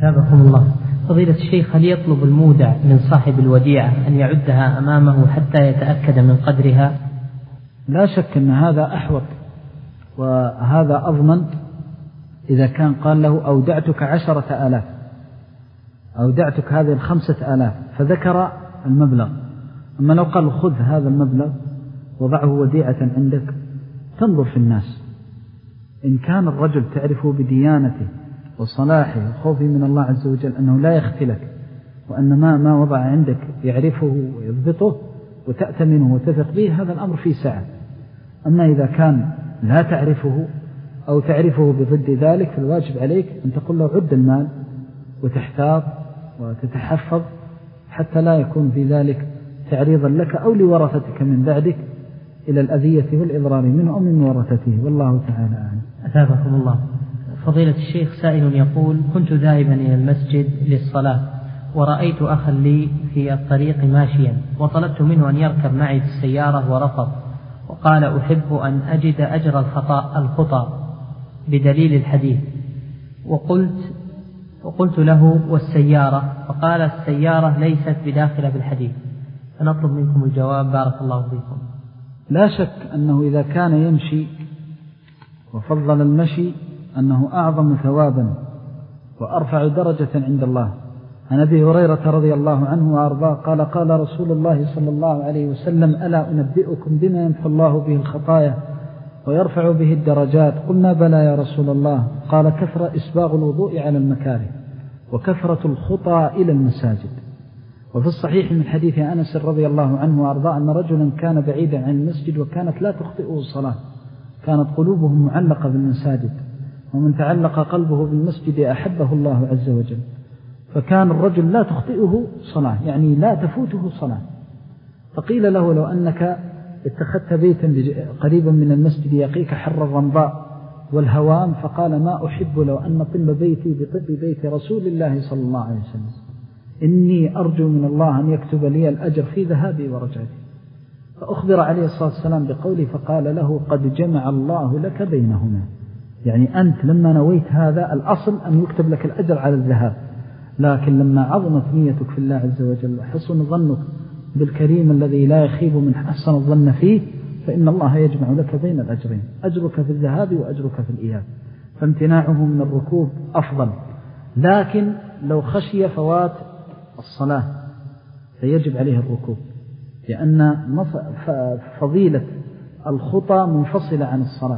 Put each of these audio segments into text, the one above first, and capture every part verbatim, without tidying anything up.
أثابكم الله. فضيلة الشيخ، هل يطلب المودع من صاحب الوديعة أن يعدها أمامه حتى يتأكد من قدرها؟ لا شك أن هذا أحوط وهذا أضمن إذا كان قال له أودعتك عشرة آلاف، أودعتك هذه الخمسة آلاف، فذكر المبلغ. أما لو قال خذ هذا المبلغ وضعه وديعة عندك، تنظر في الناس، إن كان الرجل تعرفه بديانته وصلاحه وخوفه من الله عز وجل أنه لا يختلك، وأن ما ما وضع عندك يعرفه ويضبطه وتأتمنه وتثق به، هذا الأمر فيه سعة. أما إذا كان لا تعرفه أو تعرفه بضد ذلك، فالواجب عليك أن تقول له عد المال وتحتاط وتتحفظ حتى لا يكون في ذلك تعريضا لك أو لورثتك من بعدك إلى الأذية والإضرار منه أو من ورثته، والله تعالى أعلم. أثابكم الله. فضيلة الشيخ، سائل يقول: كنت ذاهبا إلى المسجد للصلاة ورأيت أخا لي في الطريق ماشيا، وطلبت منه أن يركب معي في السيارة ورفض، وقال: أحب أن أجد أجر الخطأ الخطأ بدليل الحديث. وقلت وقلت له: والسيارة؟ فقال: السيارة ليست بداخلة في الحديث. فنطلب منكم الجواب بارك الله فيكم. لا شك أنه إذا كان يمشي وفضل المشي أنه أعظم ثوابا وأرفع درجة عند الله. عن أبي هريرة رضي الله عنه وأرضاه قال: قال رسول الله صلى الله عليه وسلم: ألا أنبئكم بما يمحو الله به الخطايا ويرفع به الدرجات؟ قلنا: بلى يا رسول الله. قال: كثرة إسباغ الوضوء على المكاره وكثرة الخطى إلى المساجد. وفي الصحيح من حديث أنس رضي الله عنه وأرضاه أن رجلا كان بعيدا عن المسجد وكانت لا تخطئه الصلاة، كانت قلوبهم معلقة بالمساجد، ومن تعلق قلبه بالمسجد أحبه الله عز وجل. فكان الرجل لا تخطئه صلاة، يعني لا تفوته صلاة. فقيل له: لو أنك اتخذت بيتا قريبا من المسجد يقيك حر الرمضاء والهوام. فقال: ما أحب لو أن طب بيتي بطب بيت رسول الله صلى الله عليه وسلم، إني أرجو من الله أن يكتب لي الأجر في ذهابي ورجعتي. فأخبر عليه الصلاة والسلام بقوله، فقال له: قد جمع الله لك بينهما، يعني أنت لما نويت هذا الأصل أن يكتب لك الأجر على الذهاب، لكن لما عظمت نيتك في الله عز وجل وحسن ظنك بالكريم الذي لا يخيب من حسن الظن فيه، فإن الله يجمع لك بين الأجرين، أجرك في الذهاب وأجرك في الإياب. فامتناعه من الركوب أفضل. لكن لو خشي فوات الصلاة فيجب عليه الركوب، لأن فضيلة الخطى منفصلة عن الصلاة،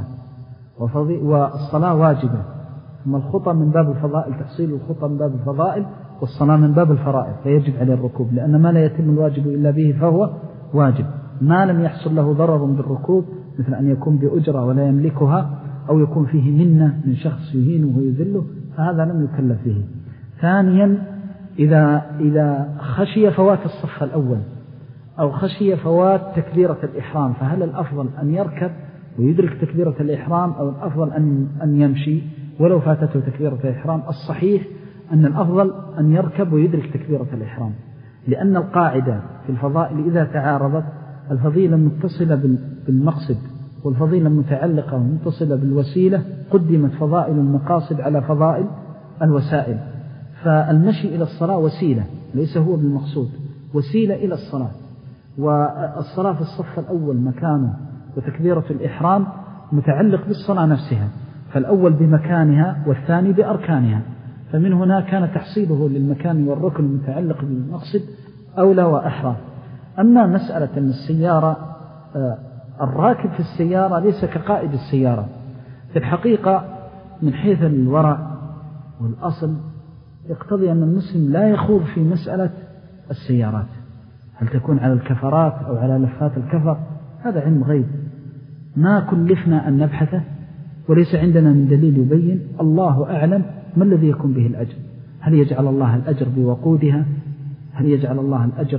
والصلاة واجبة، ثم الخطى من باب الفضائل، تحصيل الخطى من باب الفضائل، والصلاة من باب الفرائض، فيجب عليه الركوب، لأن ما لا يتم الواجب إلا به فهو واجب. ما لم يحصل له ضرر بالركوب، مثل أن يكون بأجرة ولا يملكها، أو يكون فيه منة من شخص يهينه ويذله، فهذا لم يكلف فيه. ثانيا، إذا, إذا خشي فوات الصف الأول أو خشي فوات تكبيرة الإحرام، فهل الأفضل أن يركب ويدرك تكبيرة الإحرام، أو الأفضل أن, أن يمشي ولو فاتته تكبيرة الإحرام؟ الصحيح أن الأفضل أن يركب ويدرك تكبيرة الإحرام، لأن القاعدة في الفضائل إذا تعارضت، الفضيلة متصلة بالمقصد والفضيلة متعلقة ومتصلة بالوسيلة، قدمت فضائل المقاصد على فضائل الوسائل. فالمشي إلى الصلاة وسيلة، ليس هو بالمقصود، وسيلة إلى الصلاة. والصلاة في الصف الأول مكانه وتكبيرة الإحرام متعلق بالصلاة نفسها، فالأول بمكانها والثاني بأركانها، فمن هنا كان تحصيله للمكان والركن المتعلق بالمقصد أولى وأحرى. أما مسألة أن السيارة الراكب في السيارة ليس كقائد السيارة، في الحقيقة من حيث الورع والأصل يقتضي أن المسلم لا يخوض في مسألة السيارات، هل تكون على الكفرات أو على لفات الكفر، هذا علم غيب ما كلفنا أن نبحثه، وليس عندنا من دليل يبين. الله أعلم ما الذي يكون به الأجر، هل يجعل الله الأجر بوقودها، هل يجعل الله الأجر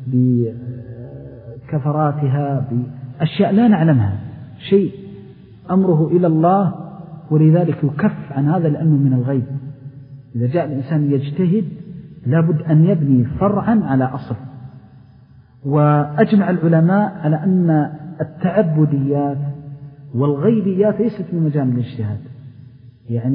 بكفراتها، بأشياء لا نعلمها شيء، أمره إلى الله، ولذلك يكف عن هذا لأنه من الغيب. إذا جاء الإنسان يجتهد لابد أن يبني فرعا على أصل. وأجمع العلماء على أن التعبديات والغيبيات ليست من مجال الاجتهاد، يعني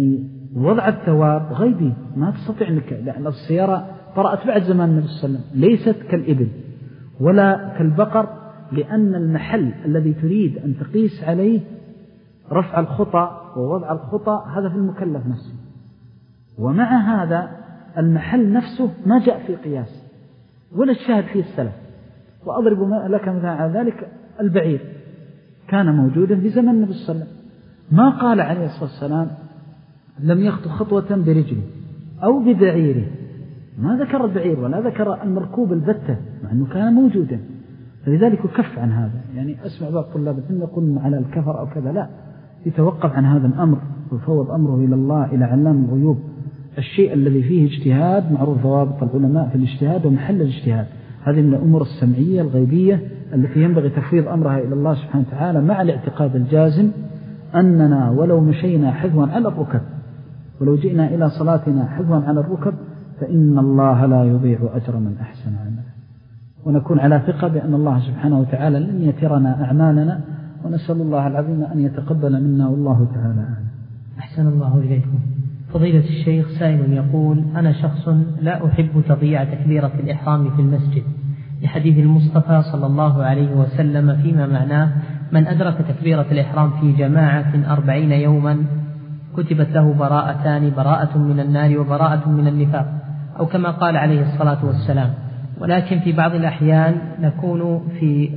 ووضع الثواب غيبي ما تستطيع أنك، لأن السيارة طرأت بعد زمان النبي صلى الله عليه وسلم، ليست كالإبل ولا كالبقر، لأن المحل الذي تريد أن تقيس عليه رفع الخطى ووضع الخطى هذا في المكلف نفسه، ومع هذا المحل نفسه ما جاء في قياس ولا الشاهد فيه السلف. وأضرب لك مثلا على ذلك البعير كان موجودا في زمن النبي صلى الله عليه وسلم، ما قال عليه الصلاة والسلام لم يخطو خطوة برجله أو ببعيره، ما ذكر البعير ولا ذكر المركوب البتة مع أنه كان موجودا، فلذلك يكف عن هذا. يعني أسمع بعض طلاب العلم يقول على الكفر أو كذا، لا، يتوقف عن هذا الأمر ويفوض أمره إلى الله، إلى علام الغيوب. الشيء الذي فيه اجتهاد معروف ضوابط العلماء في الاجتهاد ومحل الاجتهاد، هذه من الأمور السمعية الغيبية التي ينبغي تفويض أمرها إلى الله سبحانه وتعالى، مع الاعتقاد الجازم أننا ولو مشينا حذوا على الركب ولو جئنا إلى صلاتنا حذوا على الركب فإن الله لا يضيع أجر من أحسن عملا، ونكون على ثقة بأن الله سبحانه وتعالى لن يترنا أعمالنا، ونسأل الله العظيم أن يتقبل منا والله تعالى أعلم. أحسن الله إليكم. فضيلة الشيخ سائل يقول: أنا شخص لا أحب تضييع تكبيرة الإحرام في المسجد، لحديث المصطفى صلى الله عليه وسلم فيما معناه: من أدرك تكبيرة الإحرام في جماعة أربعين يوما كتبت له براءتان، براءة من النار وبراءة من النفاق، أو كما قال عليه الصلاة والسلام. ولكن في بعض الأحيان نكون في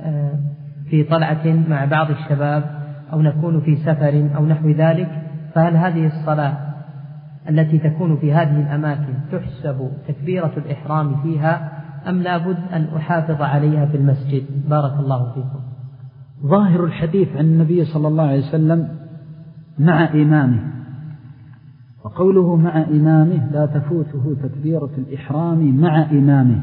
في طلعة مع بعض الشباب أو نكون في سفر أو نحو ذلك، فهل هذه الصلاة التي تكون في هذه الأماكن تحسب تكبيرة الإحرام فيها أم لا بد أن أحافظ عليها في المسجد؟ بارك الله فيكم. ظاهر الحديث عن النبي صلى الله عليه وسلم مع إمامه، وقوله مع إمامه لا تفوته تكبيرة الإحرام مع إمامه،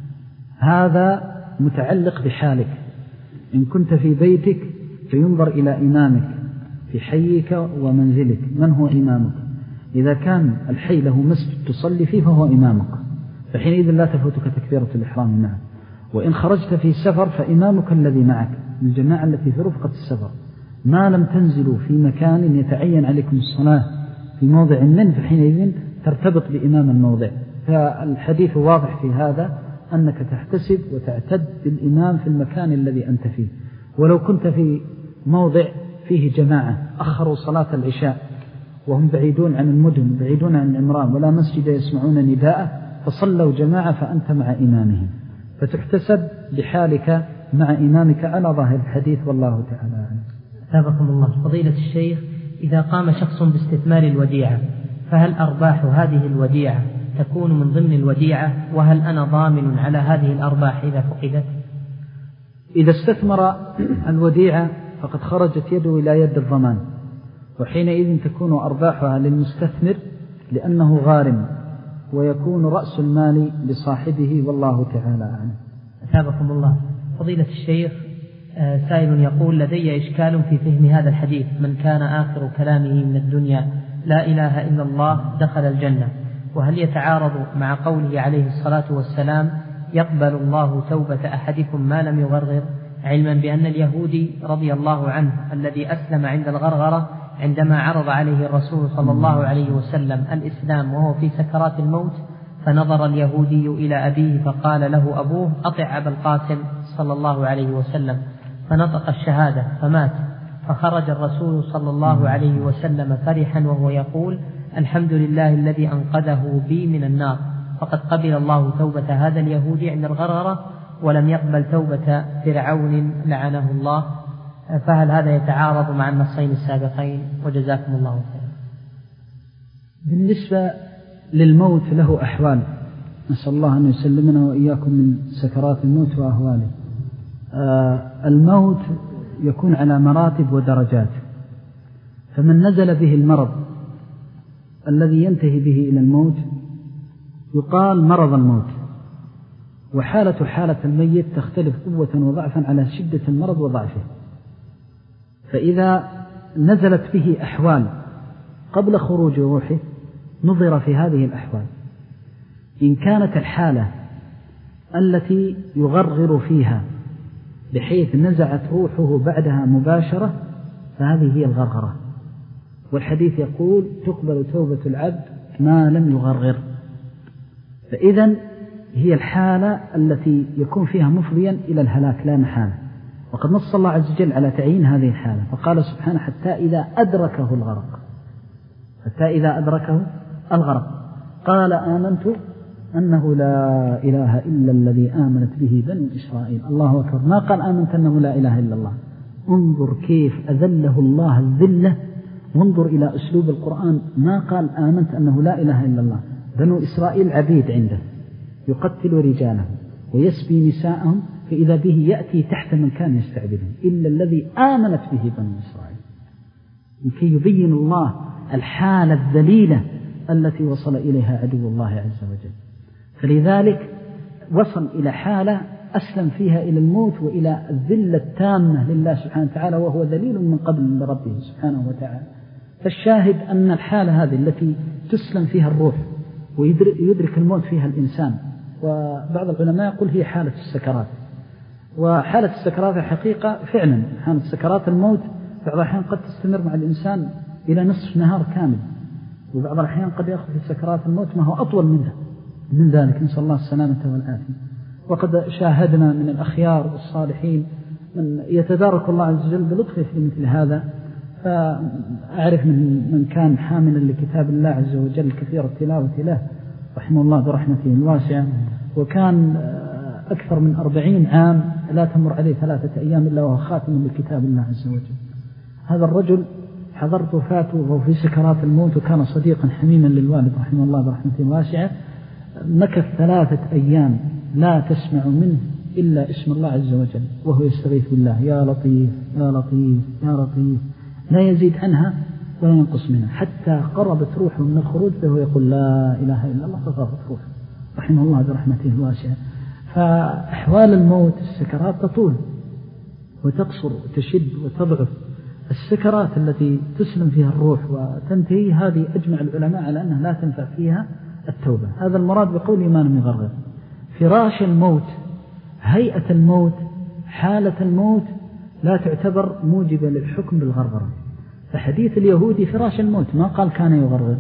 هذا متعلق بحالك. إن كنت في بيتك فينظر إلى إمامك في حيك ومنزلك، من هو إمامك؟ إذا كان الحي له مسجد تصلي فيه فهو إمامك، فحينئذ لا تفوتك تكبيرة الإحرام معه. وإن خرجت في سفر فإمامك الذي معك من الجماعة التي في رفقة السفر، ما لم تنزلوا في مكان يتعين عليكم الصلاة في موضع من، فحينئذ ترتبط بإمام الموضع. فالحديث واضح في هذا أنك تحتسب وتعتد بالإمام في المكان الذي أنت فيه. ولو كنت في موضع فيه جماعة أخروا صلاة العشاء وهم بعيدون عن المدن بعيدون عن العمران ولا مسجد يسمعون نداءه فصلوا جماعة فأنت مع إمامهم، فتحتسب بحالك مع إمامك على ظاهر الحديث، والله تعالى عنه. أثابكم الله. فضيلة الشيخ، إذا قام شخص باستثمار الوديعة فهل أرباح هذه الوديعة تكون من ضمن الوديعة؟ وهل أنا ضامن على هذه الأرباح إذا فقدت؟ إذا استثمر الوديعة فقد خرجت يده إلى يد الضمان، وحينئذ تكون أرباحها للمستثمر لأنه غارم، ويكون رأس المال لصاحبه، والله تعالى عنه. أثابكم الله. فضيلة الشيخ، سائل يقول: لدي إشكال في فهم هذا الحديث: من كان آخر كلامه من الدنيا لا إله إلا الله دخل الجنة، وهل يتعارض مع قوله عليه الصلاة والسلام: يقبل الله توبة أحدكم ما لم يغرغر، علما بأن اليهودي رضي الله عنه الذي أسلم عند الغرغرة عندما عرض عليه الرسول صلى الله عليه وسلم الإسلام وهو في سكرات الموت، فنظر اليهودي إلى أبيه فقال له أبوه: أطع أبا القاسم صلى الله عليه وسلم، فنطق الشهادة فمات. فخرج الرسول صلى الله عليه وسلم فرحا وهو يقول: الحمد لله الذي أنقذه بي من النار. فقد قبل الله توبة هذا اليهودي عند الغرغرة ولم يقبل توبة فرعون لعنه الله، فهل هذا يتعارض مع النصين السابقين؟ وجزاكم الله خيرا. بالنسبة للموت له أحوال، نسأل الله أن يسلمنا وإياكم من سكرات الموت وأهواله. آه الموت يكون على مراتب ودرجات، فمن نزل به المرض الذي ينتهي به إلى الموت يقال مرض الموت، وحالة حالة الميت تختلف قوة وضعفا على شدة المرض وضعفه. فإذا نزلت به أحوال قبل خروج روحه نظر في هذه الأحوال، إن كانت الحالة التي يغرغر فيها بحيث نزعت روحه بعدها مباشرة فهذه هي الغرغرة، والحديث يقول تقبل توبة العبد ما لم يغرغر. فإذن هي الحالة التي يكون فيها مفضيا إلى الهلاك لا محالة. وقد نص الله عز وجل على تعيين هذه الحالة فقال سبحانه حتى إذا أدركه الغرق حتى إذا أدركه الغرق قال آمنت أنه لا إله إلا الذي آمنت به بنو إسرائيل. الله أكبر. ما قال آمنت أنه لا إله إلا الله. انظر كيف أذله الله الذلة، وانظر إلى أسلوب القرآن. ما قال آمنت أنه لا إله إلا الله. بنو إسرائيل عبيد عنده يقتل رجالهم ويسبي نساءهم، فإذا به يأتي تحت من كان يستعبدهم إلا الذي آمنت به بنو إسرائيل، لكي يبين الله الحالة الذليلة التي وصل إليها عدو الله عز وجل. فلذلك وصل إلى حالة أسلم فيها إلى الموت وإلى الذلة التامة لله سبحانه وتعالى، وهو ذليل من قبل لربه سبحانه وتعالى. فالشاهد أن الحالة هذه التي تسلم فيها الروح ويدرك الموت فيها الإنسان، وبعض العلماء يقول هي حالة السكرات. وحالة السكرات الحقيقة فعلا حالة سكرات الموت بعض الأحيان قد تستمر مع الإنسان إلى نصف نهار كامل، وبعض الأحيان قد يأخذ في سكرات الموت ما هو أطول منها من ذلك، نسأل الله السلامة والعافية. وقد شاهدنا من الأخيار والصالحين من يتدارك الله عز وجل بلطفه في مثل هذا. فأعرف من من كان حاملا لكتاب الله عز وجل كثير التلاوة له رحمه الله برحمته الواسعة، وكان أكثر من أربعين عام لا تمر عليه ثلاثة أيام إلا وهو خاتم لكتاب الله عز وجل. هذا الرجل حضرت وفاته وهو في سكرات الموت، وكان صديقا حميما للوالد رحمه الله برحمته الواسعة. مكث ثلاثة أيام لا تسمع منه إلا اسم الله عز وجل وهو يستغيث بالله يا لطيف يا لطيف يا لطيف، لا يزيد عنها ولا ينقص منها، حتى قربت روحه من الخروج وهو يقول لا إله إلا الله فغفرت روحه رحمه الله برحمته الواسعة. فأحوال الموت السكرات تطول وتقصر وتشد وتضعف. السكرات التي تسلم فيها الروح وتنتهي هذه أجمع العلماء على أنها لا تنفع فيها التوبة. هذا المراد بقول ما لم يغرغر. فراش الموت، هيئة الموت، حالة الموت لا تعتبر موجبة للحكم بالغرغرة. فحديث اليهودي فراش الموت ما قال كان يغرغر.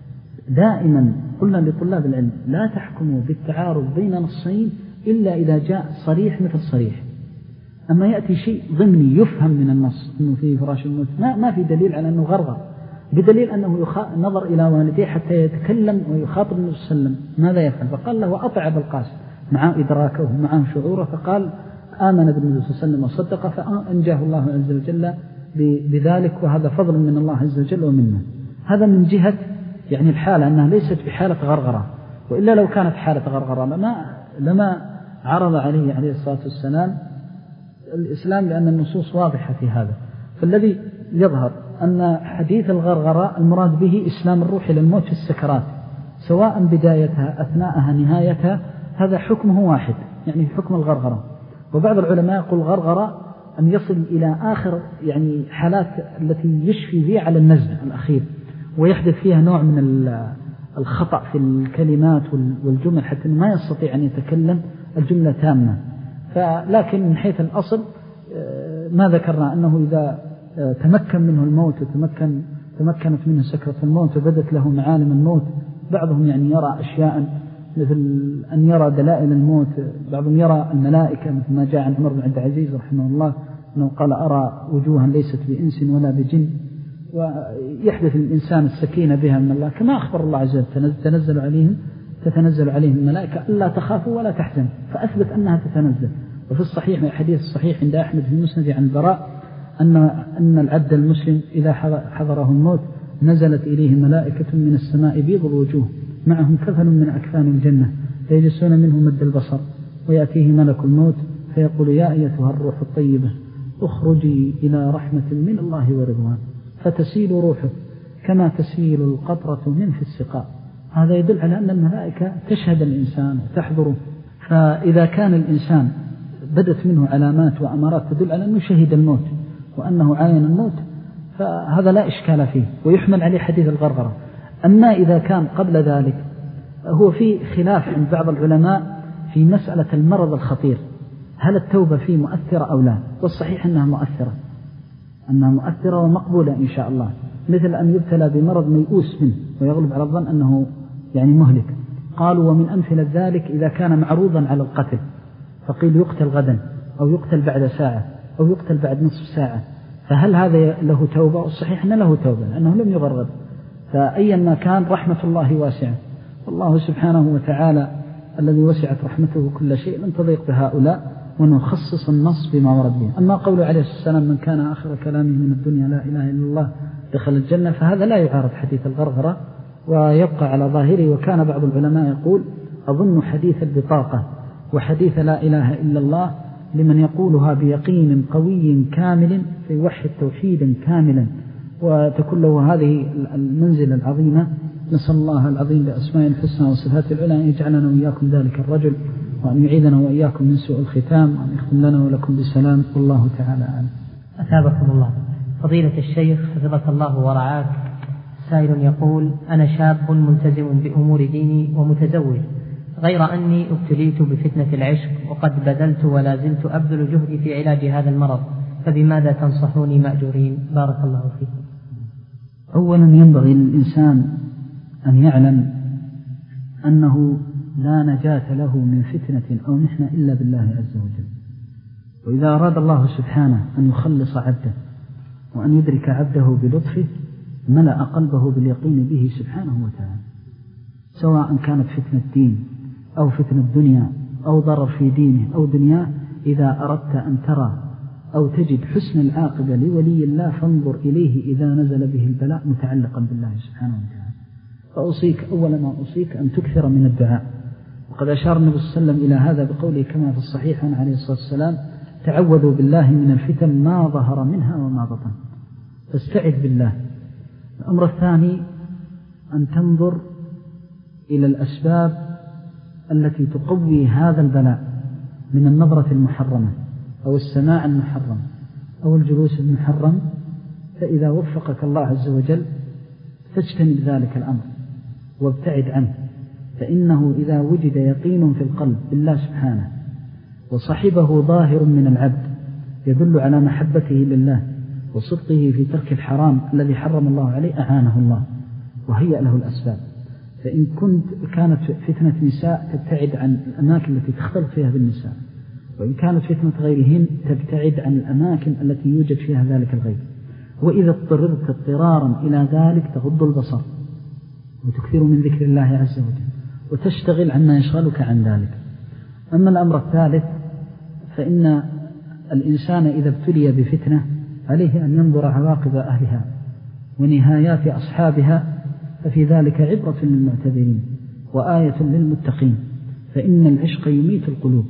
دائما قلنا لطلاب العلم لا تحكموا بالتعارض بين نصين إلا إذا جاء صريح مثل صريح. أما يأتي شيء ضمني يفهم من النص أنه فيه فراش الموت ما, ما في دليل على أنه غرغر، بدليل أنه نظر إلى والديه حتى يتكلم ويخاطب النبي صلى الله عليه وسلم ماذا يفعل، فقال له وأطع أبا القاسم مع إدراكه ومع شعوره، فقال آمن بالنبي صلى الله عليه وسلم وصدق فأنجاه الله عز وجل بذلك، وهذا فضل من الله عز وجل ومنه. هذا من جهة يعني الحالة أنها ليست بحالة غرغرة، وإلا لو كانت حالة غرغرة لما, لما عرض عليه عليه الصلاة والسلام الإسلام، لأن النصوص واضحة في هذا. فالذي يظهر أن حديث الغرغرة المراد به إسلام الروح إلى الموت في السكرات، سواء بدايتها أثناءها نهايتها، هذا حكمه واحد يعني حكم الغرغرة. وبعض العلماء يقول غرغرة أن يصل إلى آخر يعني حالات التي يشفي فيها على النزع الأخير، ويحدث فيها نوع من الخطأ في الكلمات والجمل حتى ما يستطيع أن يتكلم الجملة تامة. فلكن من حيث الأصل ما ذكرنا أنه إذا تمكن منه الموت وتمكن تمكنت منه سكرة الموت وبدت له معالم الموت، بعضهم يعني يرى أشياء مثل أن يرى دلائل الموت، بعضهم يرى الملائكة مثل ما جاء عن عمر بن عبد العزيز رحمه الله أنه قال أرى وجوها ليست بإنس ولا بجن، ويحدث الإنسان السكينة بها من الله، كما أخبر الله عز وجل تنزل عليهم تتنزل عليهم الملائكة ألا تخافوا ولا تحزنوا، فأثبت أنها تتنزل. وفي الصحيح من الحديث الصحيح عند أحمد في المسند عن البراء أن أن العبد المسلم إذا حضره الموت نزلت إليه ملائكة من السماء بيض الوجوه معهم كفن من أكفان الجنة فيجلسون منه مد البصر، ويأتيه ملك الموت فيقول يا أيتها الروح الطيبة اخرجي إلى رحمة من الله ورضوان، فتسيل روحه كما تسيل القطرة من في السقاء. هذا يدل على أن الملائكة تشهد الإنسان وتحضره. فإذا كان الإنسان بدت منه علامات وأمارات تدل على أنه شهد الموت وأنه عاين الموت، فهذا لا إشكال فيه ويحمل عليه حديث الغرغرة. أما إذا كان قبل ذلك هو في خلاف عند بعض العلماء في مسألة المرض الخطير، هل التوبة فيه مؤثرة أو لا؟ والصحيح أنها مؤثرة أنها مؤثرة ومقبولة إن شاء الله. مثل أن يبتلى بمرض ميؤوس منه ويغلب على الظن أنه يعني مهلك. قالوا ومن أمثلة ذلك إذا كان معروضا على القتل فقيل يقتل غدا أو يقتل بعد ساعة أو يقتل بعد نصف ساعة، فهل هذا له توبة؟ الصحيح أنه له توبة لأنه لم يغرد. فأيا ما كان رحمة الله واسعة، والله سبحانه وتعالى الذي وسعت رحمته كل شيء لن تضيق بهؤلاء، ونخصص النص بما ورد به. أما قوله عليه الصلاة والسلام من كان آخر كلامه من الدنيا لا إله إلا الله دخل الجنة، فهذا لا يعارض حديث الغرغرة ويبقى على ظاهره. وكان بعض العلماء يقول أظن حديث البطاقة وحديث لا إله إلا الله لمن يقولها بيقين قوي كامل فيوحد توحيدا كاملا وتكون له هذه المنزلة العظيمة. نسأل الله العظيم بأسماء الحسنى وصفات العلى أن يجعلنا وإياكم ذلك الرجل، وأن يعيذنا وإياكم من سوء الختام، وأن يختم لنا ولكم بسلام، والله تعالى أعلم. أثابكم الله. فضيلة الشيخ حفظك الله ورعاك، سائل يقول أنا شاب ملتزم بأمور ديني ومتزوج، غير أني ابتليت بفتنة العشق وقد بذلت ولا زلت أبذل جهدي في علاج هذا المرض، فبماذا تنصحوني مأجورين؟ بارك الله فيكم. أولا ينبغي للإنسان أن يعلم أنه لا نجاة له من فتنة أو محنة إلا بالله عز وجل. وإذا أراد الله سبحانه أن يخلص عبده وأن يدرك عبده بلطفه ملأ قلبه باليقين به سبحانه وتعالى، سواء كانت فتنة دين أو فتنة دنيا أو ضرر في دينه أو دنياه. إذا أردت أن ترى أو تجد حسن العاقبة لولي الله فانظر إليه إذا نزل به البلاء متعلقا بالله سبحانه وتعالى. فأوصيك أول ما أوصيك أن تكثر من الدعاء، وقد أشار النبي صلى الله عليه وسلم إلى هذا بقوله كما في الصحيح عن عليه الصلاة والسلام تعوذوا بالله من الفتن ما ظهر منها وما بطن، فاستعذ بالله. الأمر الثاني أن تنظر إلى الأسباب التي تقوي هذا البلاء من النظرة المحرمة أو السماع المحرم أو الجلوس المحرم، فإذا وفقك الله عز وجل فاجتنب ذلك الأمر وابتعد عنه، فإنه إذا وجد يقين في القلب بالله سبحانه وصحبه ظاهر من العبد يدل على محبته لله وصدقه في ترك الحرام الذي حرم الله عليه أعانه الله وهيأ له الأسباب. فإن كنت كانت فتنة نساء تبتعد عن الأماكن التي تختلط فيها بالنساء، وإن كانت فتنة غيرهن تبتعد عن الأماكن التي يوجد فيها ذلك الغير. وإذا اضطررت اضطرارا إلى ذلك تغض البصر وتكثر من ذكر الله عز وجل وتشتغل عما يشغلك عن ذلك. أما الأمر الثالث فإن الإنسان إذا ابتلي بفتنة عليه أن ينظر عواقب أهلها ونهايات أصحابها، ففي ذلك عبرة للمعتبرين وآية للمتقين، فإن العشق يميت القلوب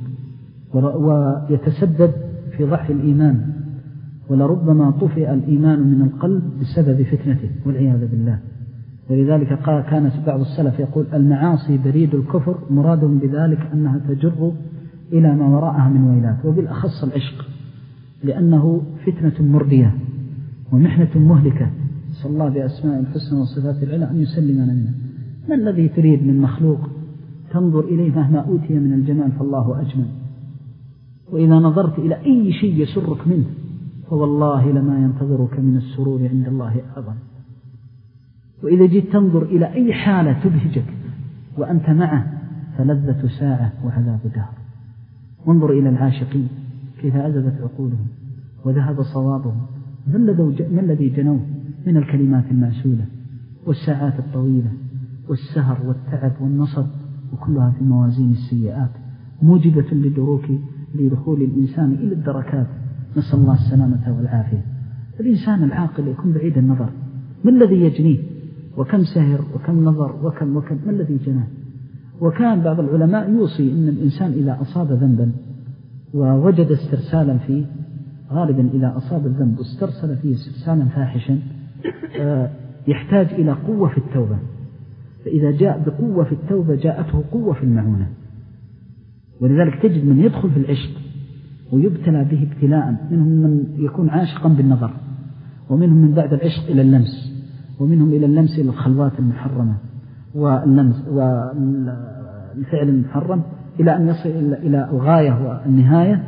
ويتسبب في ضعف الإيمان، ولربما طفئ الإيمان من القلب بسبب فتنته والعياذ بالله. ولذلك قال كانت بعض السلف يقول المعاصي بريد الكفر، مرادهم بذلك أنها تجر إلى ما وراءها من ويلات، وبالأخص العشق لأنه فتنة مردية ومحنة مهلكة. صلى الله بأسماء الحسنى وصفات العلى أن يسلمنا منها. ما الذي تريد من مخلوق تنظر إليه مهما أوتي من الجمال فالله أجمل، وإذا نظرت إلى أي شيء يسرك منه فوالله لما ينتظرك من السرور عند الله أعظم. وإذا جيت تنظر إلى أي حالة تبهجك وأنت معه فلذة ساعة وعذاب دهر. وانظر إلى العاشقين كيف أذبت عقولهم وذهب صوابهم، ما الذي جنوه من الكلمات المعسولة والساعات الطويلة والسهر والتعب والنصب، وكلها في موازين السيئات موجبة لدروك لدخول الإنسان إلى الدركات. نسأل الله السلامة والعافية. الإنسان العاقل يكون بعيد النظر، ما الذي يجنيه وكم سهر وكم نظر وكم وكم ما الذي جناه. وكان بعض العلماء يوصي أن الإنسان إذا أصاب ذنبا ووجد استرسالا فيه، غالبا إذا أصاب الذنب واسترسل فيه استرسالا فاحشا يحتاج إلى قوة في التوبة، فإذا جاء بقوة في التوبة جاءته قوة في المعونة. ولذلك تجد من يدخل في العشق ويبتلى به ابتلاء، منهم من يكون عاشقا بالنظر، ومنهم من بعد العشق إلى اللمس، ومنهم إلى اللمس إلى الخلوات المحرمة واللمس والفعل المحرم، إلى أن يصل إلى الغاية والنهاية.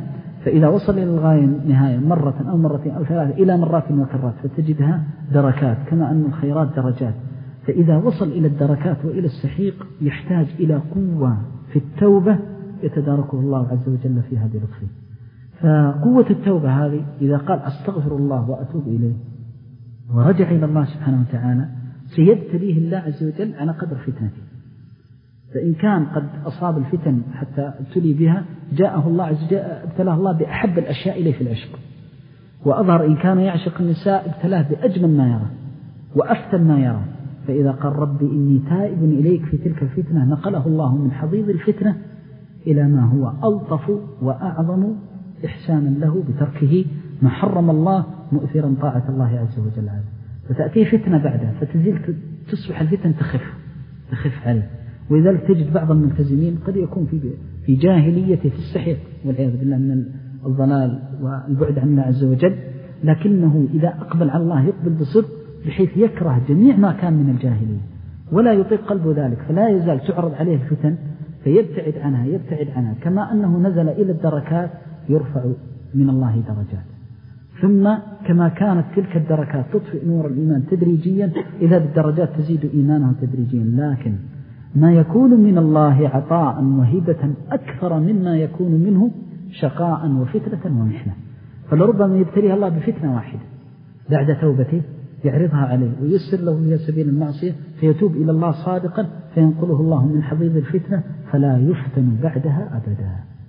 فإذا وصل إلى الغاية النهاية مرة أو مرتين أو ثلاثة إلى مرات وكرات فتجدها دركات، كما أن الخيرات درجات. فإذا وصل إلى الدركات وإلى السحيق يحتاج إلى قوة في التوبة يتداركه الله عز وجل فيها بلطفه. فقوة التوبة هذه إذا قال أستغفر الله وأتوب إليه ورجع إلى الله سبحانه وتعالى سيبتليه الله عز وجل على قدر فتنته. فإن كان قد أصاب الفتن حتى ابتلي بها جاءه الله عز وجل ابتلاه الله بأحب الأشياء إليه في العشق، وأظهر إن كان يعشق النساء ابتلاه بأجمل ما يرى وأفتن ما يرى. فإذا قال ربي إني تائب إليك في تلك الفتنة نقله الله من حضيض الفتنة إلى ما هو ألطف وأعظم إحسانا له بتركه ما حرم الله مؤثرا طاعة الله عز وجل عليه. فتأتي فتنة بعدها فتزيل تصبح الفتن تخف تخف عليه. ولذلك تجد بعض الملتزمين قد يكون في في جاهلية في السحر والعياذ بالله من الضلال والبعد عن الله عز وجل، لكنه إذا أقبل على الله يقبل بصدق بحيث يكره جميع ما كان من الجاهلية ولا يطيق قلبه ذلك، فلا يزال تعرض عليه الفتن فيبتعد عنها يبتعد عنها كما أنه نزل إلى الدركات يرفع من الله درجات. ثم كما كانت تلك الدركات تطفئ نور الإيمان تدريجيا إذا بالدرجات تزيد إيمانه تدريجيا، لكن ما يكون من الله عطاء وهبة أكثر مما يكون منه شقاء وفتنة ومحنة. فلربما يبتليها الله بفتنة واحدة بعد توبته يعرضها عليه ويسر له إلى سبيل المعصية فيتوب إلى الله صادقا فينقله الله من حضيض الفتنة فلا يفتن بعدها أبدا.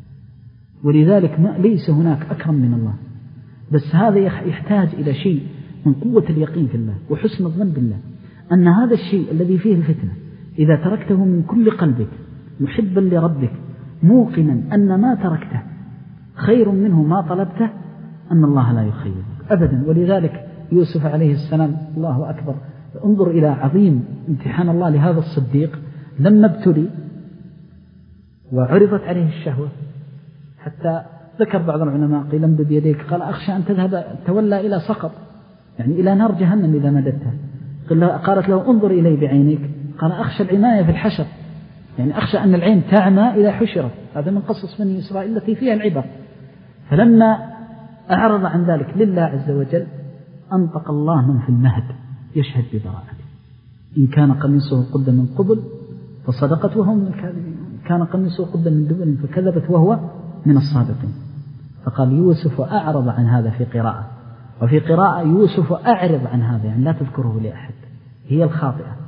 ولذلك ما ليس هناك أكرم من الله، بس هذا يحتاج إلى شيء من قوة اليقين في الله وحسن الظن بالله أن هذا الشيء الذي فيه الفتنة إذا تركته من كل قلبك محبا لربك موقنا أن ما تركته خير منه ما طلبته أن الله لا يخيبك أبدا. ولذلك يوسف عليه السلام الله أكبر، انظر إلى عظيم امتحان الله لهذا الصديق لما ابتلي وعرضت عليه الشهوة حتى ذكر بعض العلماء قيل امدد بيديك قال أخشى أن تذهب تولى إلى سقط يعني إلى نار جهنم إذا مددتها. قالت له انظر إلي بعينيك قال أخشى العناية في الحشر يعني أخشى أن العين تعمى إذا حشرت. هذا من قصص بني إسرائيل التي فيها العبر. فلما أعرض عن ذلك لله عز وجل أنطق الله من في المهد يشهد ببراءته إن كان قميصه قد من قبل فصدقت وهو من الكاذبين، كان قميصه قد من دبل فكذبت وهو من الصادقين. فقال يوسف أعرض عن هذا في قراءة، وفي قراءة يوسف أعرض عن هذا يعني لا تذكره لأحد هي الخاطئة.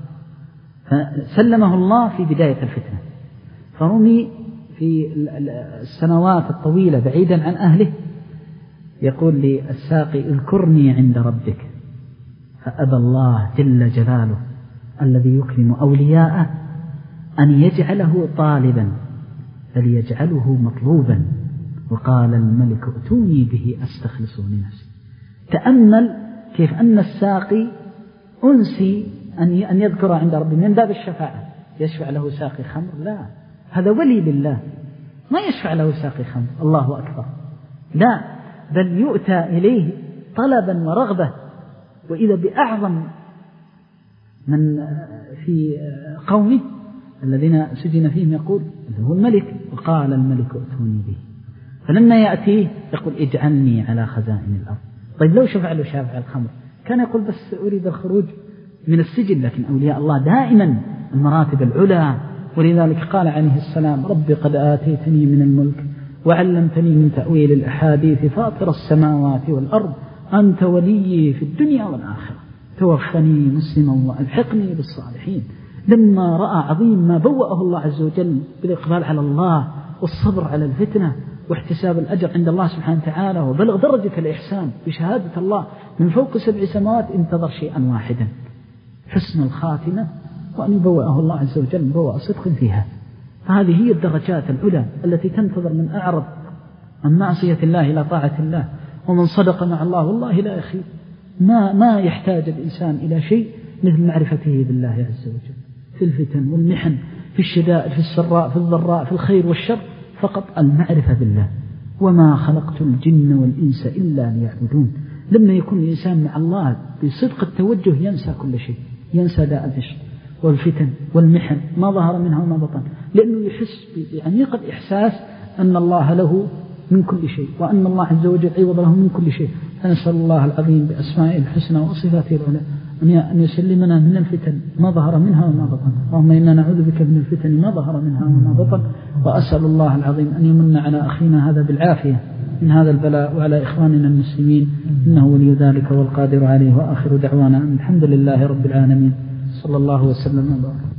فسلمه الله في بداية الفتنة فرمي في السنوات الطويلة بعيدا عن أهله. يقول لي الساقي اذكرني عند ربك فأبى الله جل جلاله الذي يكرم أولياءه أن يجعله طالبا فليجعله مطلوبا وقال الملك ائتوني به أستخلصه لنفسي. تأمل كيف أن الساقي أنسي أن يذكر عند ربه من باب الشفاعة. يشفع له ساقي خمر؟ لا، هذا ولي لله ما يشفع له ساقي خمر الله أكبر، لا، بل يؤتى إليه طلبا ورغبة. وإذا بأعظم من في قومه الذين سجن فيهم يقول هو الملك وقال الملك ائتوني به. فلما يأتيه يقول اجعلني على خزائن الأرض. طيب لو شفع له شافع الخمر كان يقول بس أريد الخروج من السجن، لكن أولياء الله دائما المراتب العلى. ولذلك قال عليه السلام ربي قد آتيتني من الملك وعلمتني من تأويل الأحاديث فاطر السماوات والأرض أنت ولي في الدنيا والآخرة توفني مسلما وألحقني بالصالحين. لما رأى عظيم ما بوأه الله عز وجل بالإقبال على الله والصبر على الفتنة واحتساب الأجر عند الله سبحانه وتعالى وبلغ درجة الإحسان بشهادة الله من فوق سبع سماوات انتظر شيئا واحدا حسن الخاتمة وأن يبوأه الله عز وجل بوأ صدق فيها. فهذه هي الدرجات العلى التي تنتظر من أعرض عن معصية الله إلى طاعة الله ومن صدق مع الله والله لا يخيب. ما ما يحتاج الإنسان إلى شيء مثل معرفته بالله عز وجل في الفتن والمحن في الشدائد في السراء في الضراء في الخير والشر، فقط المعرفة بالله. وما خلقت الجن والإنس إلا ليعبدون. لما يكون الإنسان مع الله بصدق التوجه ينسى كل شيء، ينسى داء العشق والفتن والمحن ما ظهر منها وما بطن، لأنه يحس بعميق الإحساس أن الله له من كل شيء، وأن الله عز وجل عوض له من كل شيء. فنسأل الله العظيم بأسمائه الحسنى وصفاته العلى أن يسلمنا من الفتن ما ظهر منها وما بطن. اللهم إنا نعوذ بك من الفتن ما ظهر منها وما بطن. وأسأل الله العظيم أن يمن على أخينا هذا بالعافية من هذا البلاء وعلى إخواننا المسلمين، إنه ولي ذلك والقادر عليه. وآخر دعوانا الحمد لله رب العالمين، صلى الله وسلم وبارك.